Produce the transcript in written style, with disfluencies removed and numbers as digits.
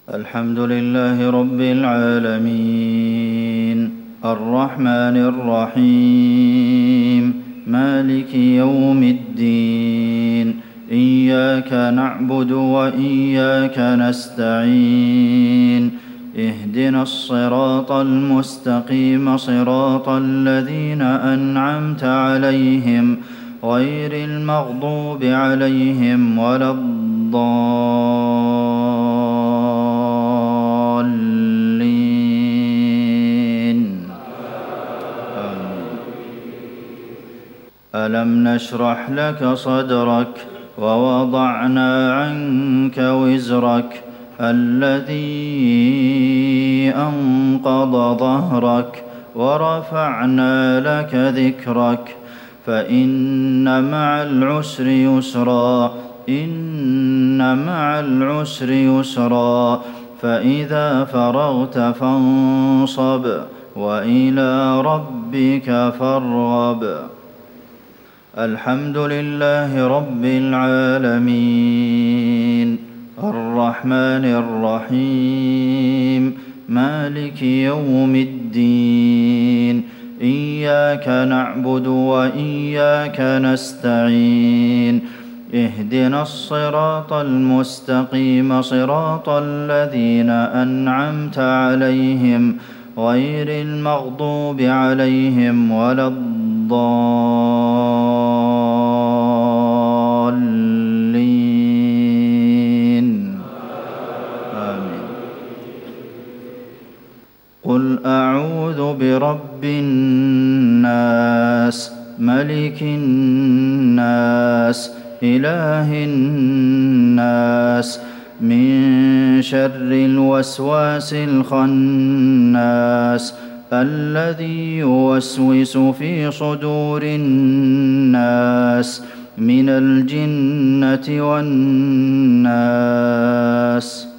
الحمد لله رب العالمين الرحمن الرحيم مالك يوم الدين إياك نعبد وإياك نستعين اهدنا الصراط المستقيم صراط الذين أنعمت عليهم غير المغضوب عليهم ولا الضالين آمين. ألم نشرح لك صدرك ووضعنا عنك وزرك الذي أنقض ظهرك ورفعنا لك ذكرك فإن مع العسر يسرا إن مع العسر يسرا فإذا فرغت فانصب وإلى ربك فارغب. الحمد لله رب العالمين الرحمن الرحيم مالك يوم الدين إياك نعبد وإياك نستعين اهدنا الصراط المستقيم صراط الذين أنعمت عليهم غير المغضوب عليهم ولا الضالين آمين. قل أعوذ برب الناس ملك الناس إله الناس من شر الوسواس الخناس الذي يوسوس في صدور الناس من الجنة والناس.